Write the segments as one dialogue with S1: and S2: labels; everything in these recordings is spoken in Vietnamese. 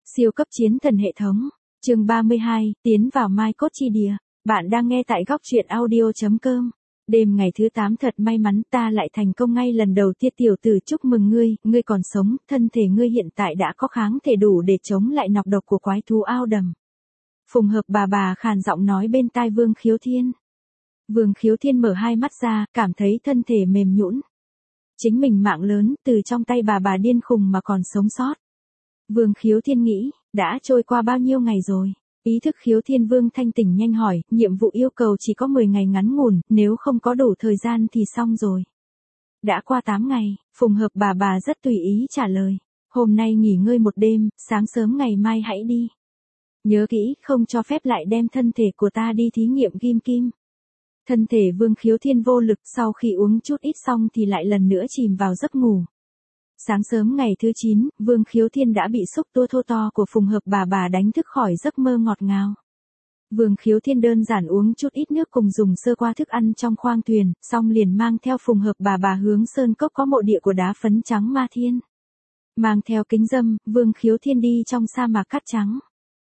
S1: Siêu cấp chiến thần hệ thống. Chương 32, tiến vào My Code chi địa. Bạn đang nghe tại góc truyện audio.com. Đêm ngày thứ 8 thật may mắn, ta lại thành công ngay lần đầu tiên. Tiểu tử, chúc mừng ngươi, ngươi còn sống, thân thể ngươi hiện tại đã có kháng thể đủ để chống lại nọc độc của quái thú ao đầm. Phùng Hợp bà khàn giọng nói bên tai Vương Khiếu Thiên. Vương Khiếu Thiên mở hai mắt ra, cảm thấy thân thể mềm nhũn. Chính mình mạng lớn, từ trong tay bà điên khùng mà còn sống sót. Vương Khiếu Thiên nghĩ, đã trôi qua bao nhiêu ngày rồi? Ý thức Khiếu Thiên Vương thanh tỉnh nhanh hỏi, nhiệm vụ yêu cầu chỉ có 10 ngày ngắn ngủn, nếu không có đủ thời gian thì xong rồi. Đã qua 8 ngày, Phùng Hợp bà rất tùy ý trả lời. Hôm nay nghỉ ngơi một đêm, sáng sớm ngày mai hãy đi. Nhớ kỹ, không cho phép lại đem thân thể của ta đi thí nghiệm ghim kim. Thân thể Vương Khiếu Thiên vô lực, sau khi uống chút ít xong thì lại lần nữa chìm vào giấc ngủ. Sáng sớm ngày thứ 9, Vương Khiếu Thiên đã bị xúc tua thô to của Phùng Hợp bà đánh thức khỏi giấc mơ ngọt ngào. Vương Khiếu Thiên đơn giản uống chút ít nước cùng dùng sơ qua thức ăn trong khoang thuyền, xong liền mang theo Phùng Hợp bà hướng sơn cốc có mộ địa của đá phấn trắng Ma Thiên. Mang theo kính dâm, Vương Khiếu Thiên đi trong sa mạc cát trắng.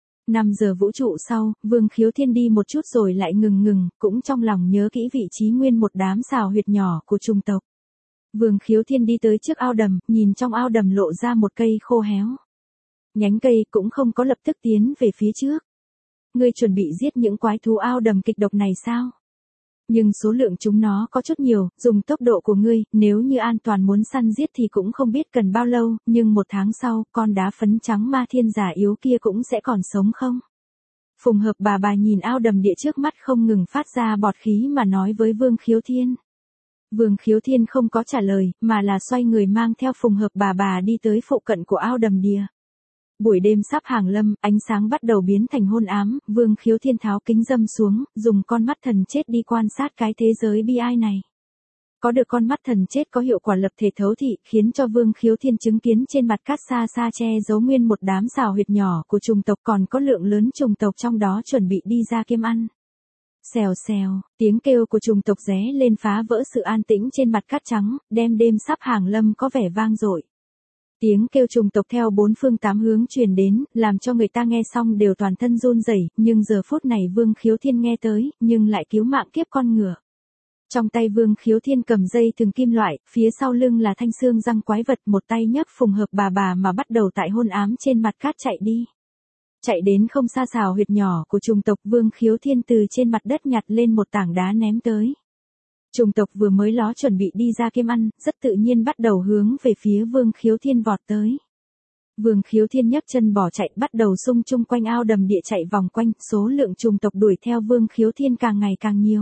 S1: 5 giờ vũ trụ sau, Vương Khiếu Thiên đi một chút rồi lại ngừng, cũng trong lòng nhớ kỹ vị trí nguyên một đám xào huyệt nhỏ của chủng tộc. Vương Khiếu Thiên đi tới trước ao đầm, nhìn trong ao đầm lộ ra một cây khô héo. Nhánh cây cũng không có lập tức tiến về phía trước. Ngươi chuẩn bị giết những quái thú ao đầm kịch độc này sao? Nhưng số lượng chúng nó có chút nhiều, dùng tốc độ của ngươi, nếu như an toàn muốn săn giết thì cũng không biết cần bao lâu, nhưng 1 tháng sau, con đá phấn trắng Ma Thiên già yếu kia cũng sẽ còn sống không? Phùng Hợp bà nhìn ao đầm địa trước mắt không ngừng phát ra bọt khí mà nói với Vương Khiếu Thiên. Vương Khiếu Thiên không có trả lời, mà là xoay người mang theo Phùng Hợp bà đi tới phụ cận của ao đầm địa. Buổi đêm sắp hàng lâm, ánh sáng bắt đầu biến thành hôn ám, Vương Khiếu Thiên tháo kính dâm xuống, dùng con mắt thần chết đi quan sát cái thế giới bi ai này. Có được con mắt thần chết có hiệu quả lập thể thấu thị, khiến cho Vương Khiếu Thiên chứng kiến trên mặt cát xa che giấu nguyên một đám xào huyệt nhỏ của chủng tộc, còn có lượng lớn chủng tộc trong đó chuẩn bị đi ra kiêm ăn. Xèo xèo, tiếng kêu của chủng tộc ré lên phá vỡ sự an tĩnh trên mặt cát trắng, đem đêm sắp hàng lâm có vẻ vang dội. Tiếng kêu chủng tộc theo 4 phương 8 hướng truyền đến, làm cho người ta nghe xong đều toàn thân run rẩy, nhưng giờ phút này Vương Khiếu Thiên nghe tới, nhưng lại cứu mạng kiếp con ngựa. Trong tay Vương Khiếu Thiên cầm dây thừng kim loại, phía sau lưng là thanh xương răng quái vật, một tay nhấc Phùng Hợp bà mà bắt đầu tại hôn ám trên mặt cát chạy đi. Chạy đến không xa xào huyệt nhỏ của chủng tộc, Vương Khiếu Thiên từ trên mặt đất nhặt lên một tảng đá ném tới. Chủng tộc vừa mới ló chuẩn bị đi ra kiêm ăn, rất tự nhiên bắt đầu hướng về phía Vương Khiếu Thiên vọt tới. Vương Khiếu Thiên nhấc chân bỏ chạy, bắt đầu xung chung quanh ao đầm địa chạy vòng quanh, số lượng chủng tộc đuổi theo Vương Khiếu Thiên càng ngày càng nhiều.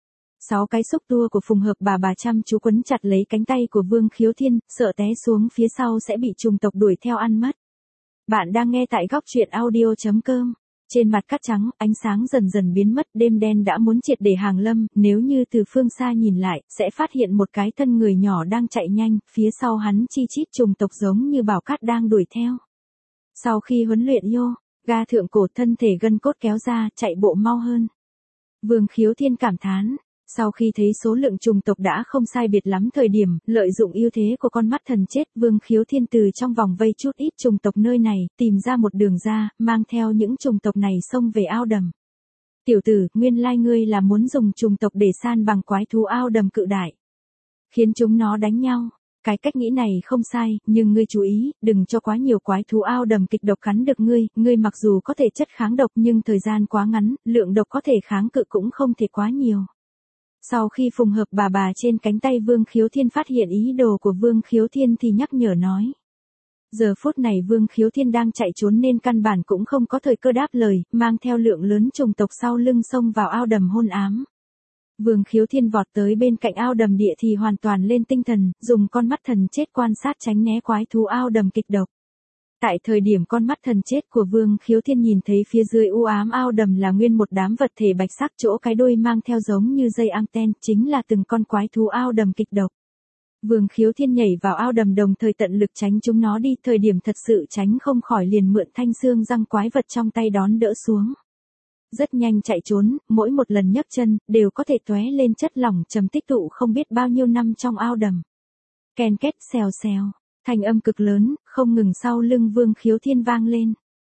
S1: 6 cái xúc tua của Phùng Hợp bà chăm chú quấn chặt lấy cánh tay của Vương Khiếu Thiên, sợ té xuống phía sau sẽ bị chủng tộc đuổi theo ăn mất. Bạn đang nghe tại góc truyện audio.com. Trên mặt cát trắng, ánh sáng dần biến mất, đêm đen đã muốn triệt để hàng lâm, nếu như từ phương xa nhìn lại, sẽ phát hiện một cái thân người nhỏ đang chạy nhanh, phía sau hắn chi chít chủng tộc giống như bảo cát đang đuổi theo. Sau khi huấn luyện yoga thượng cổ, thân thể gân cốt kéo ra, chạy bộ mau hơn. Vương Khiếu Thiên cảm thán. Sau khi thấy số lượng chủng tộc đã không sai biệt lắm thời điểm, lợi dụng ưu thế của con mắt thần chết, Vương Khiếu Thiên từ trong vòng vây chút ít chủng tộc nơi này, tìm ra một đường ra, mang theo những chủng tộc này xông về ao đầm. Tiểu tử, nguyên lai ngươi là muốn dùng chủng tộc để san bằng quái thú ao đầm cự đại. Khiến chúng nó đánh nhau. Cái cách nghĩ này không sai, nhưng ngươi chú ý, đừng cho quá nhiều quái thú ao đầm kịch độc cắn được ngươi mặc dù có thể chất kháng độc nhưng thời gian quá ngắn, lượng độc có thể kháng cự cũng không thể quá nhiều. Sau khi Phùng Hợp bà trên cánh tay Vương Khiếu Thiên phát hiện ý đồ của Vương Khiếu Thiên thì nhắc nhở nói. Giờ phút này Vương Khiếu Thiên đang chạy trốn nên căn bản cũng không có thời cơ đáp lời, mang theo lượng lớn chủng tộc sau lưng xông vào ao đầm hôn ám. Vương Khiếu Thiên vọt tới bên cạnh ao đầm địa thì hoàn toàn lên tinh thần, dùng con mắt thần chết quan sát tránh né quái thú ao đầm kịch độc. Tại thời điểm con mắt thần chết của Vương Khiếu Thiên nhìn thấy phía dưới u ám ao đầm là nguyên một đám vật thể bạch sắc, chỗ cái đuôi mang theo giống như dây anten, chính là từng con quái thú ao đầm kịch độc. Vương Khiếu Thiên nhảy vào ao đầm đồng thời tận lực tránh chúng nó đi, thời điểm thật sự tránh không khỏi liền mượn thanh xương răng quái vật trong tay đón đỡ xuống. Rất nhanh chạy trốn, mỗi một lần nhấc chân, đều có thể tóe lên chất lỏng trầm tích tụ không biết bao nhiêu năm trong ao đầm. Ken két xèo xèo. Thanh âm cực lớn, không ngừng sau lưng Vương Khiếu Thiên vang lên.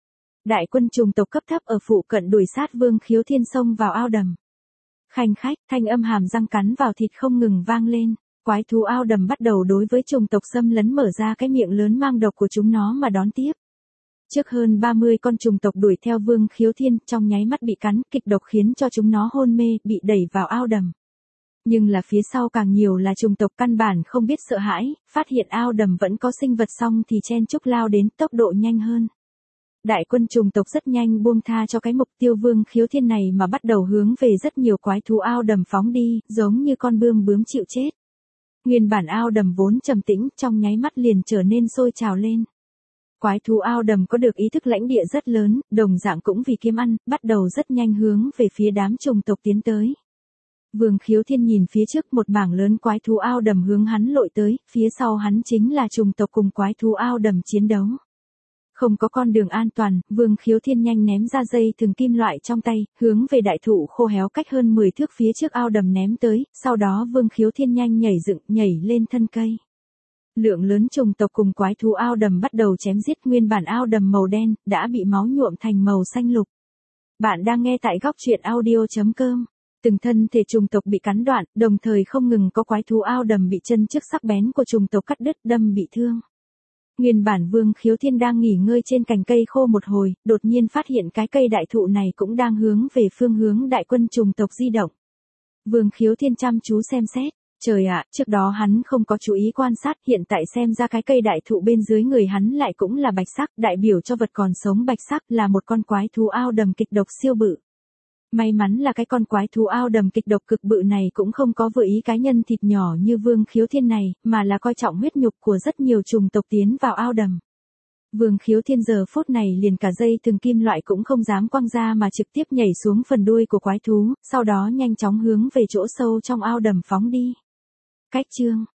S1: Đại quân trùng tộc cấp thấp ở phụ cận đuổi sát Vương Khiếu Thiên xông vào ao đầm. Khanh khách, thanh âm hàm răng cắn vào thịt không ngừng vang lên. Quái thú ao đầm bắt đầu đối với trùng tộc xâm lấn mở ra cái miệng lớn mang độc của chúng nó mà đón tiếp. Trước hơn 30 con trùng tộc đuổi theo Vương Khiếu Thiên, trong nháy mắt bị cắn, kịch độc khiến cho chúng nó hôn mê, bị đẩy vào ao đầm. Nhưng là phía sau càng nhiều là trùng tộc căn bản không biết sợ hãi, phát hiện ao đầm vẫn có sinh vật xong thì chen chúc lao đến, tốc độ nhanh hơn. Đại quân trùng tộc rất nhanh buông tha cho cái mục tiêu Vương Khiếu Thiên này mà bắt đầu hướng về rất nhiều quái thú ao đầm phóng đi, giống như con bướm chịu chết. Nguyên bản ao đầm vốn trầm tĩnh, trong nháy mắt liền trở nên sôi trào lên. Quái thú ao đầm có được ý thức lãnh địa rất lớn, đồng dạng cũng vì kiếm ăn, bắt đầu rất nhanh hướng về phía đám trùng tộc tiến tới. Vương Khiếu Thiên nhìn phía trước một mảng lớn quái thú ao đầm hướng hắn lội tới, phía sau hắn chính là trùng tộc cùng quái thú ao đầm chiến đấu. Không có con đường an toàn, Vương Khiếu Thiên nhanh ném ra dây thừng kim loại trong tay, hướng về đại thụ khô héo cách hơn 10 thước phía trước ao đầm ném tới, sau đó Vương Khiếu Thiên nhanh nhảy lên thân cây. Lượng lớn trùng tộc cùng quái thú ao đầm bắt đầu chém giết, nguyên bản ao đầm màu đen, đã bị máu nhuộm thành màu xanh lục. Bạn đang nghe tại góc truyện audio.com. Từng thân thể trùng tộc bị cắn đoạn, đồng thời không ngừng có quái thú ao đầm bị chân trước sắc bén của trùng tộc cắt đứt đâm bị thương. Nguyên bản Vương Khiếu Thiên đang nghỉ ngơi trên cành cây khô một hồi, đột nhiên phát hiện cái cây đại thụ này cũng đang hướng về phương hướng đại quân trùng tộc di động. Vương Khiếu Thiên chăm chú xem xét, trời ạ, trước đó hắn không có chú ý quan sát, hiện tại xem ra cái cây đại thụ bên dưới người hắn lại cũng là bạch sắc, đại biểu cho vật còn sống bạch sắc, là một con quái thú ao đầm kịch độc siêu bự. May mắn là cái con quái thú ao đầm kịch độc cực bự này cũng không có vừa ý cái nhân thịt nhỏ như Vương Khiếu Thiên này, mà là coi trọng huyết nhục của rất nhiều trùng tộc tiến vào ao đầm. Vương Khiếu Thiên giờ phút này liền cả dây thừng kim loại cũng không dám quăng ra mà trực tiếp nhảy xuống phần đuôi của quái thú, sau đó nhanh chóng hướng về chỗ sâu trong ao đầm phóng đi. Cách chương